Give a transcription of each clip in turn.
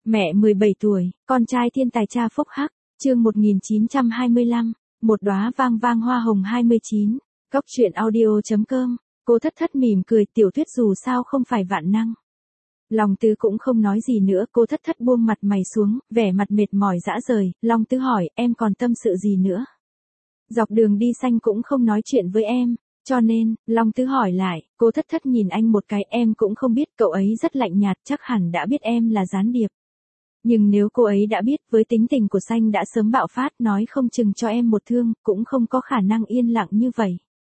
Mẹ 17 tuổi, con trai thiên tài cha phúc hắc, chương 1925, một đóa vang vang hoa hồng 29, góc truyện audio.com, cô thất thất mỉm cười tiểu thuyết dù sao không phải vạn năng. Long Tứ cũng không nói gì nữa, cô thất thất buông mặt mày xuống, vẻ mặt mệt mỏi dã rời, Long Tứ hỏi em còn tâm sự gì nữa. Dọc đường đi Xanh cũng không nói chuyện với em, cho nên, Long Tứ hỏi lại, cô thất thất nhìn anh một cái em cũng không biết cậu ấy rất lạnh nhạt chắc hẳn đã biết em là gián điệp. Nhưng nếu cô ấy đã biết với tính tình của Xanh đã sớm bạo phát nói không chừng cho em một thương, cũng không có khả năng yên lặng như vậy.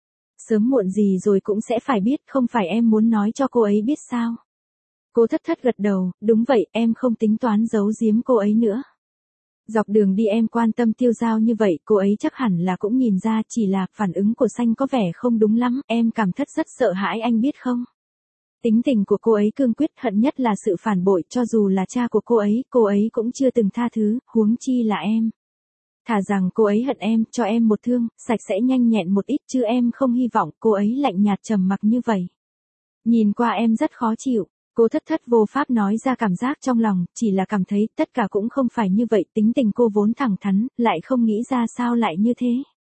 Sớm muộn gì rồi cũng sẽ phải biết không phải em muốn nói cho cô ấy biết sao. Cô thất thất gật đầu, đúng vậy em không tính toán giấu giếm cô ấy nữa. Dọc đường đi em quan tâm Tiêu Giao như vậy cô ấy chắc hẳn là cũng nhìn ra chỉ là phản ứng của Xanh có vẻ không đúng lắm, em cảm thất rất sợ hãi anh biết không. Tính tình của cô ấy cương quyết hận nhất là sự phản bội cho dù là cha của cô ấy cũng chưa từng tha thứ, huống chi là em. Thà rằng cô ấy hận em, cho em một thương, sạch sẽ nhanh nhẹn một ít chứ em không hy vọng cô ấy lạnh nhạt trầm mặc như vậy. Nhìn qua em rất khó chịu, cô thất thất vô pháp nói ra cảm giác trong lòng, chỉ là cảm thấy tất cả cũng không phải như vậy, tính tình cô vốn thẳng thắn, lại không nghĩ ra sao lại như thế.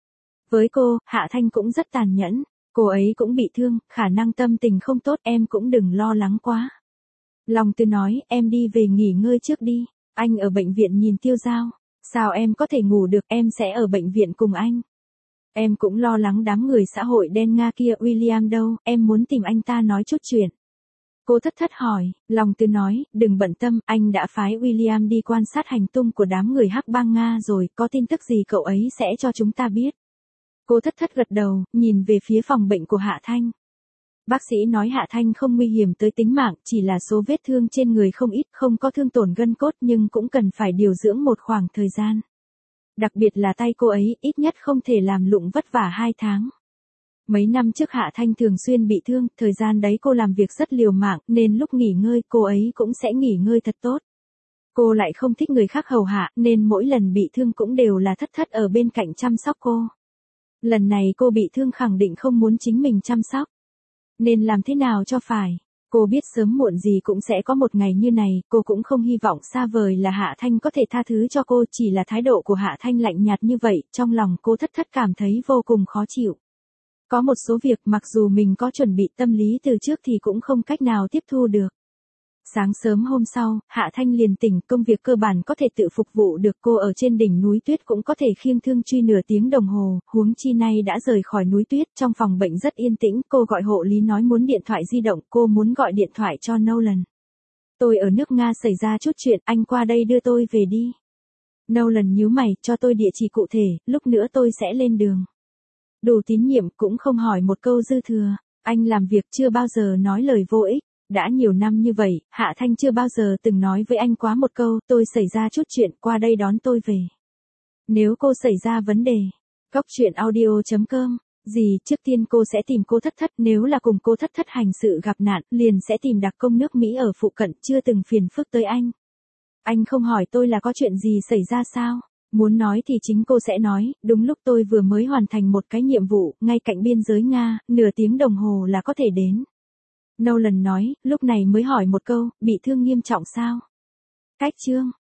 Với cô, Hạ Thanh cũng rất tàn nhẫn. Cô ấy cũng bị thương, khả năng tâm tình không tốt em cũng đừng lo lắng quá. Long Tư nói, em đi về nghỉ ngơi trước đi, anh ở bệnh viện nhìn Tiêu Giao, sao em có thể ngủ được em sẽ ở bệnh viện cùng anh. Em cũng lo lắng đám người xã hội đen Nga kia William đâu, em muốn tìm anh ta nói chút chuyện. Cô thất thất hỏi, Long Tư nói, đừng bận tâm, anh đã phái William đi quan sát hành tung của đám người hắc bang Nga rồi, có tin tức gì cậu ấy sẽ cho chúng ta biết. Cô thất thất gật đầu, nhìn về phía phòng bệnh của Hạ Thanh. Bác sĩ nói Hạ Thanh không nguy hiểm tới tính mạng, chỉ là số vết thương trên người không ít, không có thương tổn gân cốt nhưng cũng cần phải điều dưỡng một khoảng thời gian. Đặc biệt là tay cô ấy, ít nhất không thể làm lụng vất vả 2 tháng. Mấy năm trước Hạ Thanh thường xuyên bị thương, thời gian đấy cô làm việc rất liều mạng, nên lúc nghỉ ngơi cô ấy cũng sẽ nghỉ ngơi thật tốt. Cô lại không thích người khác hầu hạ, nên mỗi lần bị thương cũng đều là thất thất ở bên cạnh chăm sóc cô. Lần này cô bị thương khẳng định không muốn chính mình chăm sóc. Nên làm thế nào cho phải. Cô biết sớm muộn gì cũng sẽ có một ngày như này, cô cũng không hy vọng xa vời là Hạ Thanh có thể tha thứ cho cô, chỉ là thái độ của Hạ Thanh lạnh nhạt như vậy, trong lòng cô thất thất cảm thấy vô cùng khó chịu. Có một số việc mặc dù mình có chuẩn bị tâm lý từ trước thì cũng không cách nào tiếp thu được. Sáng sớm hôm sau, Hạ Thanh liền tỉnh, công việc cơ bản có thể tự phục vụ được, cô ở trên đỉnh núi tuyết cũng có thể khiêng thương truy nửa tiếng đồng hồ, huống chi nay đã rời khỏi núi tuyết, trong phòng bệnh rất yên tĩnh, cô gọi hộ lý nói muốn điện thoại di động, cô muốn gọi điện thoại cho Nolan. Tôi ở nước Nga xảy ra chút chuyện, anh qua đây đưa tôi về đi. Nolan nhíu mày, cho tôi địa chỉ cụ thể, lúc nữa tôi sẽ lên đường. Đủ tín nhiệm, cũng không hỏi một câu dư thừa, anh làm việc chưa bao giờ nói lời vô ích. Đã nhiều năm như vậy, Hạ Thanh chưa bao giờ từng nói với anh quá một câu, tôi xảy ra chút chuyện, qua đây đón tôi về. Nếu cô xảy ra vấn đề, góc truyện audio.com, trước tiên cô sẽ tìm cô thất thất, nếu là cùng cô thất thất hành sự gặp nạn, liền sẽ tìm đặc công nước Mỹ ở phụ cận, chưa từng phiền phức tới anh. Anh không hỏi tôi là có chuyện gì xảy ra sao? Muốn nói thì chính cô sẽ nói, đúng lúc tôi vừa mới hoàn thành một cái nhiệm vụ, ngay cạnh biên giới Nga, nửa tiếng đồng hồ là có thể đến. Nolan nói, lúc này mới hỏi một câu, bị thương nghiêm trọng sao? Cách chương.